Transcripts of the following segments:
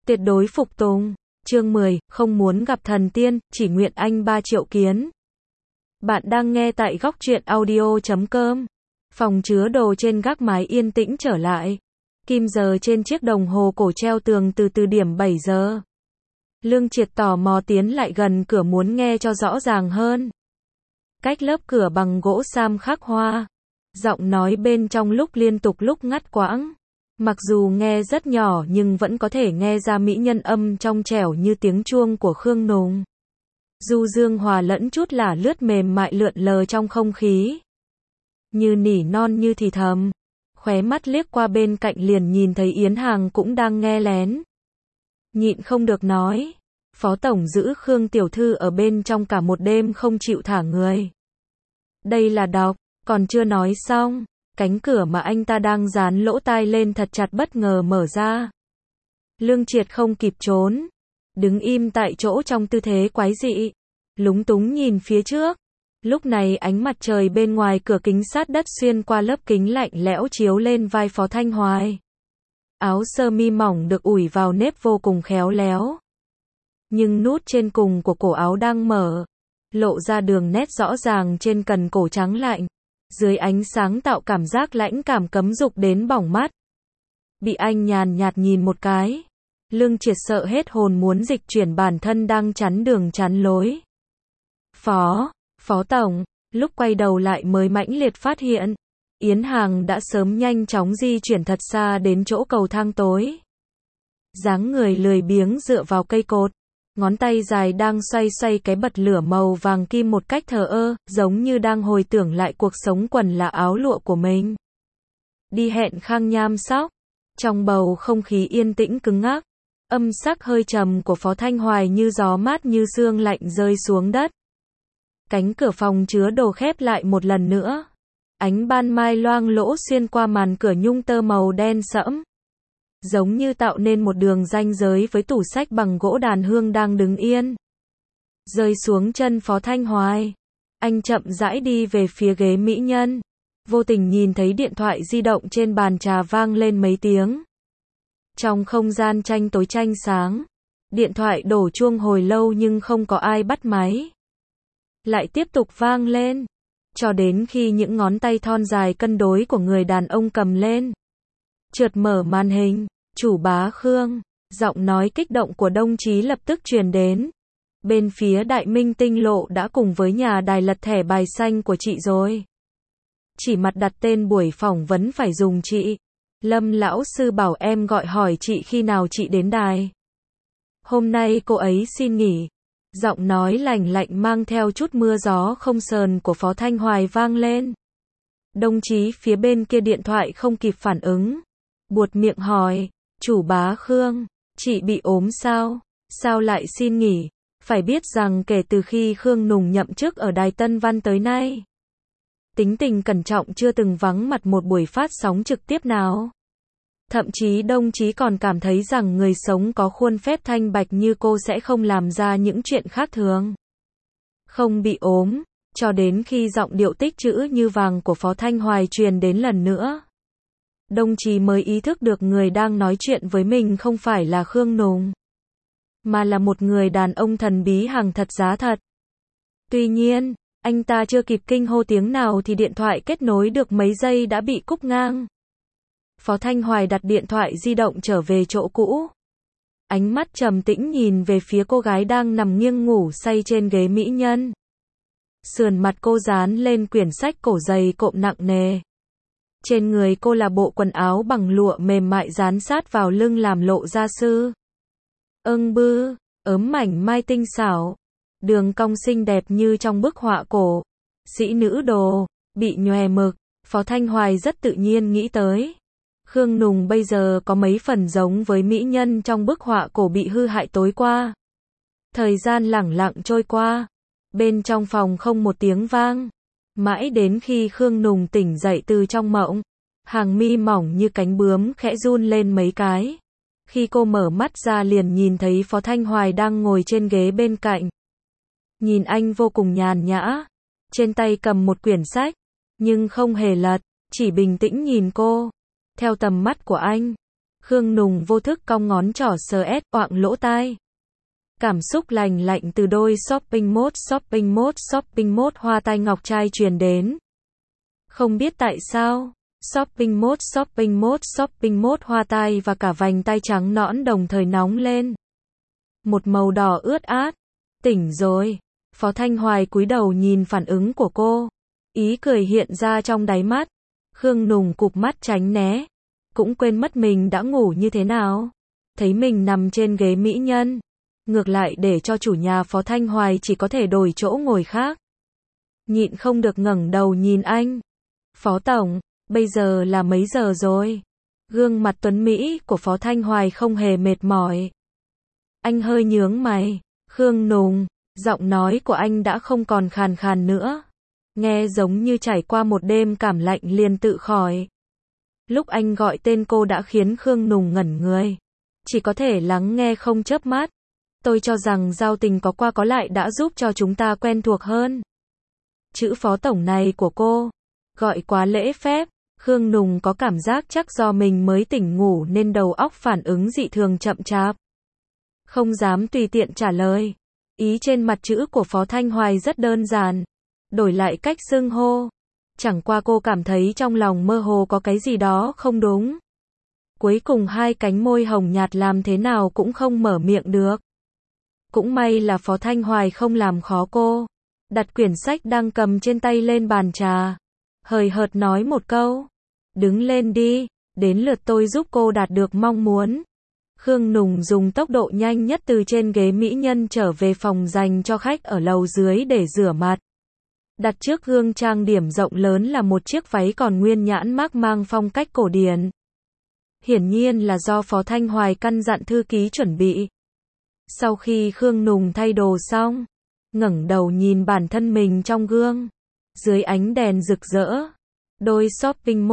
Tuyệt đối phục tùng. Chương 10, không muốn gặp thần tiên, chỉ nguyện anh 3 triệu kiến. Bạn đang nghe tại góc truyện audio.com. Phòng chứa đồ trên gác mái yên tĩnh trở lại. Kim giờ trên chiếc đồng hồ cổ treo tường từ từ điểm 7 giờ. Lương Triệt tò mò tiến lại gần cửa muốn nghe cho rõ ràng hơn. Cách lớp cửa bằng gỗ sam khắc hoa. Giọng nói bên trong lúc liên tục lúc ngắt quãng. Mặc dù nghe rất nhỏ nhưng vẫn có thể nghe ra mỹ nhân âm trong trẻo như tiếng chuông của Khương Nùng. Du dương hòa lẫn chút lả lướt mềm mại lượn lờ trong không khí. Như nỉ non như thì thầm. Khóe mắt liếc qua bên cạnh liền nhìn thấy Yến Hàng cũng đang nghe lén. Nhịn không được nói. Phó tổng giữ Khương tiểu thư ở bên trong cả một đêm không chịu thả người. Đây là đọc, còn chưa nói xong. Cánh cửa mà anh ta đang dán lỗ tai lên thật chặt bất ngờ mở ra. Lương Triệt không kịp trốn. Đứng im tại chỗ trong tư thế quái dị. Lúng túng nhìn phía trước. Lúc này ánh mặt trời bên ngoài cửa kính sát đất xuyên qua lớp kính lạnh lẽo chiếu lên vai Phó Thanh Hoài. Áo sơ mi mỏng được ủi vào nếp vô cùng khéo léo. Nhưng nút trên cùng của cổ áo đang mở. Lộ ra đường nét rõ ràng trên cần cổ trắng lạnh. Dưới ánh sáng tạo cảm giác lãnh cảm cấm dục đến bỏng mắt. Bị anh nhàn nhạt nhìn một cái. Lương Triệt sợ hết hồn muốn dịch chuyển bản thân đang chắn đường chắn lối. Phó tổng, lúc quay đầu lại mới mãnh liệt phát hiện. Yến Hàng đã sớm nhanh chóng di chuyển thật xa đến chỗ cầu thang tối. Dáng người lười biếng dựa vào cây cột. Ngón tay dài đang xoay xoay cái bật lửa màu vàng kim một cách thờ ơ, giống như đang hồi tưởng lại cuộc sống quần là áo lụa của mình. Đi hẹn Khang Nham sóc. Trong bầu không khí yên tĩnh cứng ngắc, âm sắc hơi trầm của Phó Thanh Hoài như gió mát như sương lạnh rơi xuống đất. Cánh cửa phòng chứa đồ khép lại một lần nữa. Ánh ban mai loang lỗ xuyên qua màn cửa nhung tơ màu đen sẫm. Giống như tạo nên một đường ranh giới với tủ sách bằng gỗ đàn hương đang đứng yên. Rơi xuống chân Phó Thanh Hoài. Anh chậm rãi đi về phía ghế mỹ nhân. Vô tình nhìn thấy điện thoại di động trên bàn trà vang lên mấy tiếng. Trong không gian tranh tối tranh sáng. Điện thoại đổ chuông hồi lâu nhưng không có ai bắt máy. Lại tiếp tục vang lên. Cho đến khi những ngón tay thon dài cân đối của người đàn ông cầm lên. Chợt mở màn hình, chủ bá Khương, giọng nói kích động của đồng chí lập tức truyền đến. Bên phía Đại Minh Tinh Lộ đã cùng với nhà đài lật thẻ bài xanh của chị rồi. Chỉ mặt đặt tên buổi phỏng vấn phải dùng chị. Lâm lão sư bảo em gọi hỏi chị khi nào chị đến đài. Hôm nay cô ấy xin nghỉ. Giọng nói lành lạnh mang theo chút mưa gió không sờn của Phó Thanh Hoài vang lên. Đồng chí phía bên kia điện thoại không kịp phản ứng. Buột miệng hỏi, chủ bá Khương, chị bị ốm sao? Sao lại xin nghỉ? Phải biết rằng kể từ khi Khương Nùng nhậm chức ở Đài Tân Văn tới nay, tính tình cẩn trọng chưa từng vắng mặt một buổi phát sóng trực tiếp nào. Thậm chí đồng chí còn cảm thấy rằng người sống có khuôn phép thanh bạch như cô sẽ không làm ra những chuyện khác thường. Không bị ốm, cho đến khi giọng điệu tích trữ như vàng của Phó Thanh Hoài truyền đến lần nữa. Đồng chí mới ý thức được người đang nói chuyện với mình không phải là Khương Nùng, mà là một người đàn ông thần bí hàng thật giá thật. Tuy nhiên, anh ta chưa kịp kinh hô tiếng nào thì điện thoại kết nối được mấy giây đã bị cúp ngang. Phó Thanh Hoài đặt điện thoại di động trở về chỗ cũ. Ánh mắt trầm tĩnh nhìn về phía cô gái đang nằm nghiêng ngủ say trên ghế mỹ nhân. Sườn mặt cô dán lên quyển sách cổ dày cộm nặng nề. Trên người cô là bộ quần áo bằng lụa mềm mại dán sát vào lưng làm lộ ra sư. Bư, ấm mảnh mai tinh xảo. Đường cong xinh đẹp như trong bức họa cổ. Sĩ nữ đồ, bị nhòe mực. Phó Thanh Hoài rất tự nhiên nghĩ tới. Khương Nùng bây giờ có mấy phần giống với mỹ nhân trong bức họa cổ bị hư hại tối qua. Thời gian lẳng lặng trôi qua. Bên trong phòng không một tiếng vang. Mãi đến khi Khương Nùng tỉnh dậy từ trong mộng, hàng mi mỏng như cánh bướm khẽ run lên mấy cái. Khi cô mở mắt ra liền nhìn thấy Phó Thanh Hoài đang ngồi trên ghế bên cạnh. Nhìn anh vô cùng nhàn nhã, trên tay cầm một quyển sách, nhưng không hề lật, chỉ bình tĩnh nhìn cô. Theo tầm mắt của anh, Khương Nùng vô thức cong ngón trỏ sờ oạng lỗ tai. Cảm xúc lành lạnh từ đôi shopping mode hoa tai ngọc trai truyền đến. Không biết tại sao, shopping mode hoa tai và cả vành tai trắng nõn đồng thời nóng lên. Một màu đỏ ướt át. Tỉnh rồi. Phó Thanh Hoài cúi đầu nhìn phản ứng của cô. Ý cười hiện ra trong đáy mắt. Khương Nùng cụp mắt tránh né. Cũng quên mất mình đã ngủ như thế nào. Thấy mình nằm trên ghế mỹ nhân. Ngược lại để cho chủ nhà Phó Thanh Hoài chỉ có thể đổi chỗ ngồi khác. Nhịn không được ngẩng đầu nhìn anh. Phó Tổng, bây giờ là mấy giờ rồi? Gương mặt tuấn Mỹ của Phó Thanh Hoài không hề mệt mỏi. Anh hơi nhướng mày. Khương Nùng, giọng nói của anh đã không còn khàn khàn nữa. Nghe giống như trải qua một đêm cảm lạnh liền tự khỏi. Lúc anh gọi tên cô đã khiến Khương Nùng ngẩn người. Chỉ có thể lắng nghe không chớp mắt. Tôi cho rằng giao tình có qua có lại đã giúp cho chúng ta quen thuộc hơn. Chữ Phó Tổng này của cô, gọi quá lễ phép. Khương Nùng có cảm giác chắc do mình mới tỉnh ngủ nên đầu óc phản ứng dị thường chậm chạp. Không dám tùy tiện trả lời. Ý trên mặt chữ của Phó Thanh Hoài rất đơn giản. Đổi lại cách xưng hô. Chẳng qua cô cảm thấy trong lòng mơ hồ có cái gì đó không đúng. Cuối cùng hai cánh môi hồng nhạt làm thế nào cũng không mở miệng được. Cũng may là Phó Thanh Hoài không làm khó cô. Đặt quyển sách đang cầm trên tay lên bàn trà. Hời hợt nói một câu. Đứng lên đi, đến lượt tôi giúp cô đạt được mong muốn. Khương Nùng dùng tốc độ nhanh nhất từ trên ghế mỹ nhân trở về phòng dành cho khách ở lầu dưới để rửa mặt. Đặt trước gương trang điểm rộng lớn là một chiếc váy còn nguyên nhãn mác mang phong cách cổ điển. Hiển nhiên là do Phó Thanh Hoài căn dặn thư ký chuẩn bị. Sau khi Khương Nùng thay đồ xong, ngẩng đầu nhìn bản thân mình trong gương. Dưới ánh đèn rực rỡ, đôi shopping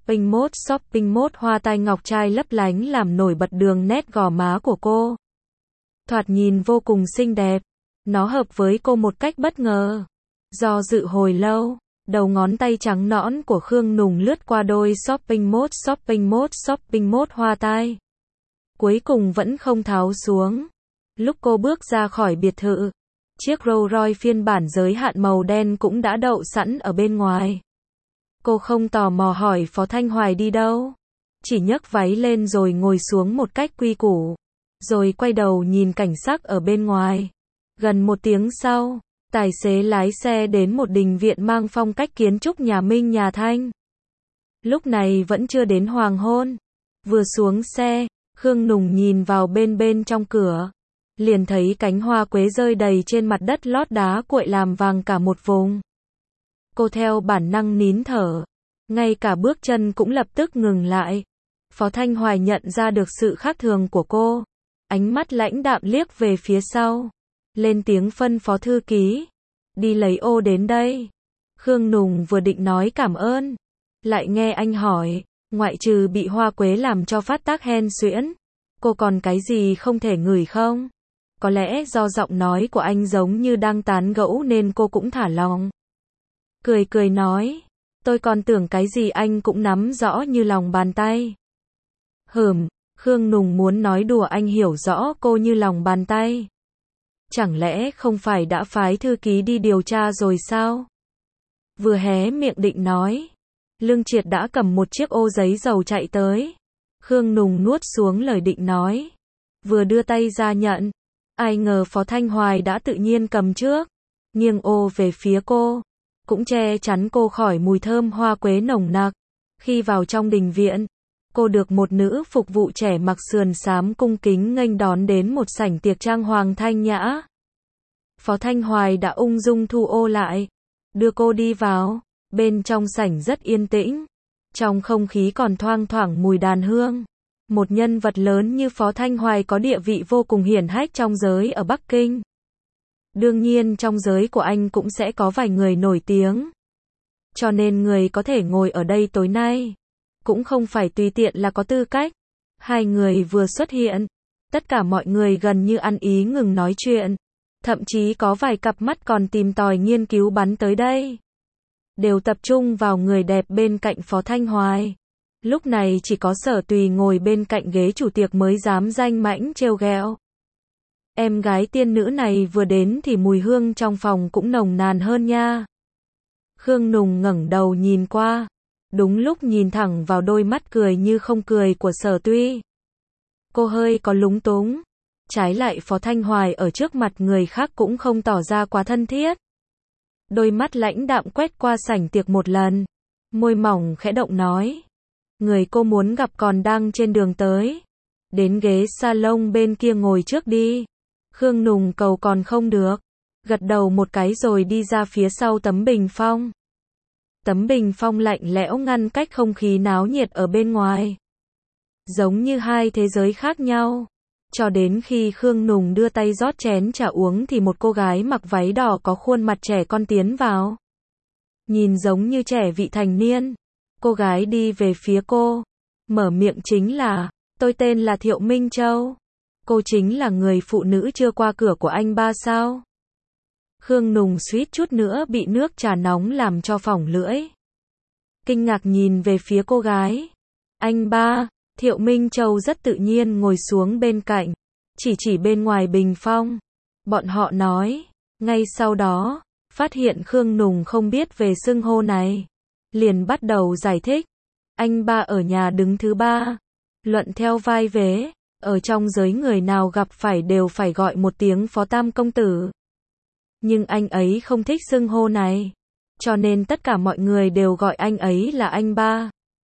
mode hoa tai ngọc trai lấp lánh làm nổi bật đường nét gò má của cô. Thoạt nhìn vô cùng xinh đẹp. Nó hợp với cô một cách bất ngờ. Do dự hồi lâu, đầu ngón tay trắng nõn của Khương Nùng lướt qua đôi shopping mode hoa tai. Cuối cùng vẫn không tháo xuống. Lúc cô bước ra khỏi biệt thự, chiếc Rolls Royce phiên bản giới hạn màu đen cũng đã đậu sẵn ở bên ngoài. Cô không tò mò hỏi Phó Thanh Hoài đi đâu. Chỉ nhấc váy lên rồi ngồi xuống một cách quy củ. Rồi quay đầu nhìn cảnh sắc ở bên ngoài. Gần một tiếng sau, tài xế lái xe đến một đình viện mang phong cách kiến trúc nhà Minh nhà Thanh. Lúc này vẫn chưa đến hoàng hôn. Vừa xuống xe, Khương Nùng nhìn vào bên trong cửa. Liền thấy cánh hoa quế rơi đầy trên mặt đất lót đá cuội làm vàng cả một vùng. Cô theo bản năng nín thở. Ngay cả bước chân cũng lập tức ngừng lại. Phó Thanh Hoài nhận ra được sự khác thường của cô. Ánh mắt lãnh đạm liếc về phía sau. Lên tiếng phân phó thư ký. Đi lấy ô đến đây. Khương Nùng vừa định nói cảm ơn. Lại nghe anh hỏi. Ngoại trừ bị hoa quế làm cho phát tác hen suyễn. Cô còn cái gì không thể ngửi không? Có lẽ do giọng nói của anh giống như đang tán gẫu nên cô cũng thả lòng. Cười nói. Tôi còn tưởng cái gì anh cũng nắm rõ như lòng bàn tay. Khương Nùng muốn nói đùa anh hiểu rõ cô như lòng bàn tay. Chẳng lẽ không phải đã phái thư ký đi điều tra rồi sao? Vừa hé miệng định nói. Lương Triệt đã cầm một chiếc ô giấy dầu chạy tới. Khương Nùng nuốt xuống lời định nói. Vừa đưa tay ra nhận. Ai ngờ Phó Thanh Hoài đã tự nhiên cầm trước. Nghiêng ô về phía cô. Cũng che chắn cô khỏi mùi thơm hoa quế nồng nặc. Khi vào trong đình viện, cô được một nữ phục vụ trẻ mặc sườn xám cung kính nghênh đón đến một sảnh tiệc trang hoàng thanh nhã. Phó Thanh Hoài đã ung dung thu ô lại, đưa cô đi vào. Bên trong sảnh rất yên tĩnh. Trong không khí còn thoang thoảng mùi đàn hương. Một nhân vật lớn như Phó Thanh Hoài có địa vị vô cùng hiển hách trong giới ở Bắc Kinh. Đương nhiên trong giới của anh cũng sẽ có vài người nổi tiếng. Cho nên người có thể ngồi ở đây tối nay cũng không phải tùy tiện là có tư cách. Hai người vừa xuất hiện, tất cả mọi người gần như ăn ý ngừng nói chuyện. Thậm chí có vài cặp mắt còn tìm tòi nghiên cứu bắn tới đây. Đều tập trung vào người đẹp bên cạnh Phó Thanh Hoài. Lúc này chỉ có Sở Tùy ngồi bên cạnh ghế chủ tiệc mới dám danh mãnh trêu ghẹo. Em gái tiên nữ này vừa đến thì mùi hương trong phòng cũng nồng nàn hơn nha. Khương Nùng ngẩng đầu nhìn qua, đúng lúc nhìn thẳng vào đôi mắt cười như không cười của Sở Tuy. Cô hơi có lúng túng, trái lại Phó Thanh Hoài ở trước mặt người khác cũng không tỏ ra quá thân thiết. Đôi mắt lãnh đạm quét qua sảnh tiệc một lần, môi mỏng khẽ động nói. Người cô muốn gặp còn đang trên đường tới. Đến ghế salon bên kia ngồi trước đi. Khương Nùng cầu còn không được. Gật đầu một cái rồi đi ra phía sau tấm bình phong. Tấm bình phong lạnh lẽo ngăn cách không khí náo nhiệt ở bên ngoài. Giống như hai thế giới khác nhau. Cho đến khi Khương Nùng đưa tay rót chén trà uống thì một cô gái mặc váy đỏ có khuôn mặt trẻ con tiến vào. Nhìn giống như trẻ vị thành niên. Cô gái đi về phía cô. Mở miệng chính là, tôi tên là Thiệu Minh Châu. Cô chính là người phụ nữ chưa qua cửa của anh ba sao? Khương Nùng suýt chút nữa bị nước trà nóng làm cho phỏng lưỡi. Kinh ngạc nhìn về phía cô gái. Anh ba, Thiệu Minh Châu rất tự nhiên ngồi xuống bên cạnh. Chỉ bên ngoài bình phong. Bọn họ nói. Ngay sau đó, phát hiện Khương Nùng không biết về xưng hô này. Liền bắt đầu giải thích. Anh ba ở nhà đứng thứ ba. Luận theo vai vế. Ở trong giới người nào gặp phải đều phải gọi một tiếng Phó Tam Công Tử. Nhưng anh ấy không thích xưng hô này. Cho nên tất cả mọi người đều gọi anh ấy là anh ba.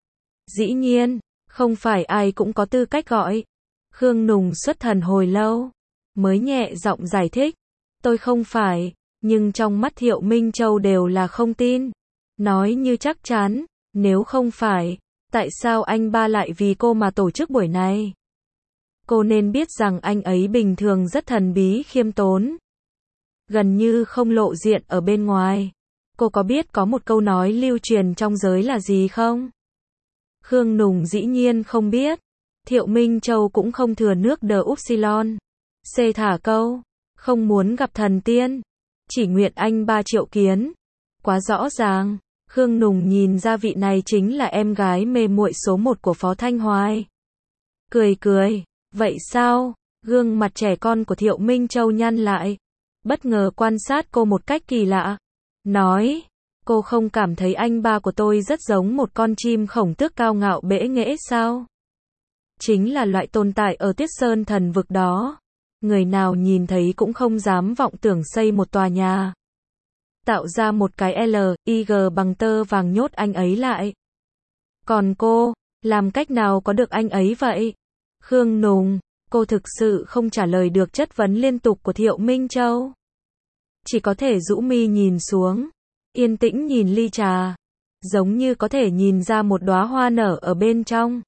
Dĩ nhiên, không phải ai cũng có tư cách gọi. Khương Nùng xuất thần hồi lâu. Mới nhẹ giọng giải thích. Tôi không phải. Nhưng trong mắt Thiệu Minh Châu đều là không tin. Nói như chắc chắn. Nếu không phải. Tại sao anh ba lại vì cô mà tổ chức buổi này? Cô nên biết rằng anh ấy bình thường rất thần bí khiêm tốn. Gần như không lộ diện ở bên ngoài. Cô có biết có một câu nói lưu truyền trong giới là gì không? Khương Nùng dĩ nhiên không biết. Thiệu Minh Châu cũng không thừa nước đờ upsilon. C thả câu. Không muốn gặp thần tiên. Chỉ nguyện anh 3 triệu kiến. Quá rõ ràng. Khương Nùng nhìn ra vị này chính là em gái mê muội số 1 của Phó Thanh Hoài. Cười. Vậy sao? Gương mặt trẻ con của Thiệu Minh Châu nhăn lại. Bất ngờ quan sát cô một cách kỳ lạ. Nói. Cô không cảm thấy anh ba của tôi rất giống một con chim khổng tước cao ngạo bẽ nghễ sao? Chính là loại tồn tại ở Tiết Sơn thần vực đó. Người nào nhìn thấy cũng không dám vọng tưởng xây một tòa nhà. Tạo ra một cái LIG bằng tơ vàng nhốt anh ấy lại. Còn cô, làm cách nào có được anh ấy vậy? Khương Nùng, cô thực sự không trả lời được chất vấn liên tục của Thiệu Minh Châu. Chỉ có thể rũ mi nhìn xuống, yên tĩnh nhìn ly trà, giống như có thể nhìn ra một đóa hoa nở ở bên trong.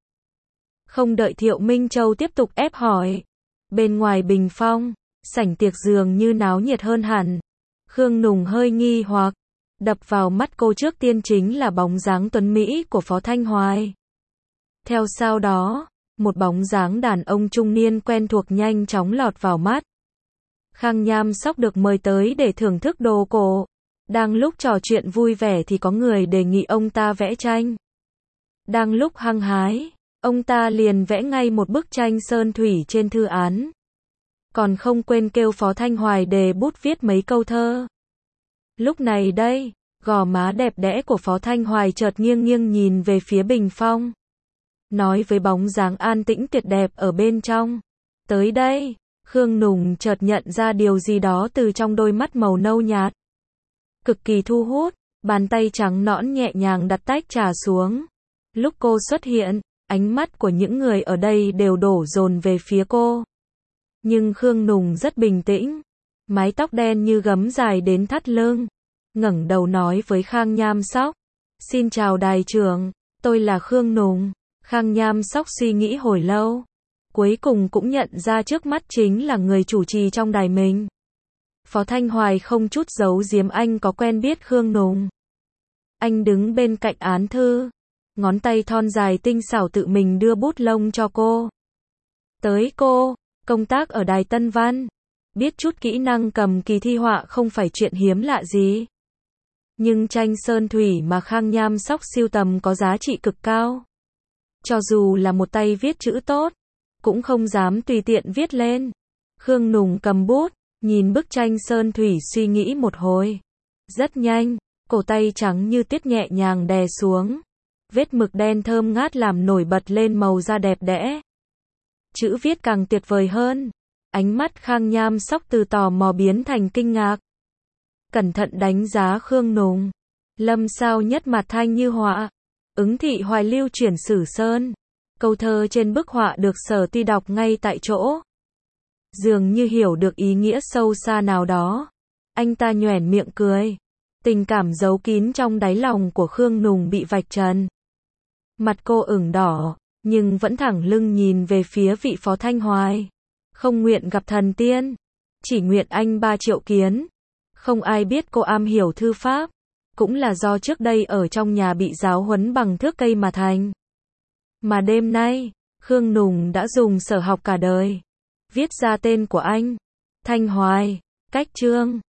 Không đợi Thiệu Minh Châu tiếp tục ép hỏi. Bên ngoài bình phong, sảnh tiệc dường như náo nhiệt hơn hẳn. Khương Nùng hơi nghi hoặc, đập vào mắt cô trước tiên chính là bóng dáng tuấn mỹ của Phó Thanh Hoài. Theo sau đó, một bóng dáng đàn ông trung niên quen thuộc nhanh chóng lọt vào mắt. Khang Nham Sóc được mời tới để thưởng thức đồ cổ. Đang lúc trò chuyện vui vẻ thì có người đề nghị ông ta vẽ tranh. Đang lúc hăng hái, ông ta liền vẽ ngay một bức tranh sơn thủy trên thư án. Còn không quên kêu Phó Thanh Hoài đề bút viết mấy câu thơ. Lúc này đây, gò má đẹp đẽ của Phó Thanh Hoài chợt nghiêng nhìn về phía bình phong. Nói với bóng dáng an tĩnh tuyệt đẹp ở bên trong. Tới đây, Khương Nùng chợt nhận ra điều gì đó từ trong đôi mắt màu nâu nhạt. Cực kỳ thu hút, bàn tay trắng nõn nhẹ nhàng đặt tách trà xuống. Lúc cô xuất hiện, ánh mắt của những người ở đây đều đổ dồn về phía cô. Nhưng Khương Nùng rất bình tĩnh, mái tóc đen như gấm dài đến thắt lưng, ngẩng đầu nói với Khang Nham Sóc, xin chào đài trưởng, tôi là Khương Nùng. Khang Nham Sóc suy nghĩ hồi lâu, cuối cùng cũng nhận ra trước mắt chính là người chủ trì trong đài mình. Phó Thanh Hoài không chút giấu giếm anh có quen biết Khương Nùng. Anh đứng bên cạnh án thư, ngón tay thon dài tinh xảo tự mình đưa bút lông cho cô. Tới cô, công tác ở Đài Tân Văn, biết chút kỹ năng cầm kỳ thi họa không phải chuyện hiếm lạ gì. Nhưng tranh sơn thủy mà Khang Nham Sóc sưu tầm có giá trị cực cao. Cho dù là một tay viết chữ tốt, cũng không dám tùy tiện viết lên. Khương Nùng cầm bút, nhìn bức tranh sơn thủy suy nghĩ một hồi. Rất nhanh, cổ tay trắng như tuyết nhẹ nhàng đè xuống. Vết mực đen thơm ngát làm nổi bật lên màu da đẹp đẽ. Chữ viết càng tuyệt vời hơn. Ánh mắt Khang Nham Sóc từ tò mò biến thành kinh ngạc. Cẩn thận đánh giá Khương Nùng. Lâm sao nhất mặt thanh như họa. Ứng thị hoài lưu chuyển sử sơn. Câu thơ trên bức họa được Sở Ti đọc ngay tại chỗ. Dường như hiểu được ý nghĩa sâu xa nào đó. Anh ta nhoẻn miệng cười. Tình cảm giấu kín trong đáy lòng của Khương Nùng bị vạch trần. Mặt cô ửng đỏ, nhưng vẫn thẳng lưng nhìn về phía vị Phó Thanh Hoài. Không nguyện gặp thần tiên, chỉ nguyện anh 3 triệu kiến. Không ai biết cô am hiểu thư pháp, cũng là do trước đây ở trong nhà bị giáo huấn bằng thước cây mà thành. Mà đêm nay, Khương Nùng đã dùng sở học cả đời, viết ra tên của anh, Thanh Hoài, cách chương.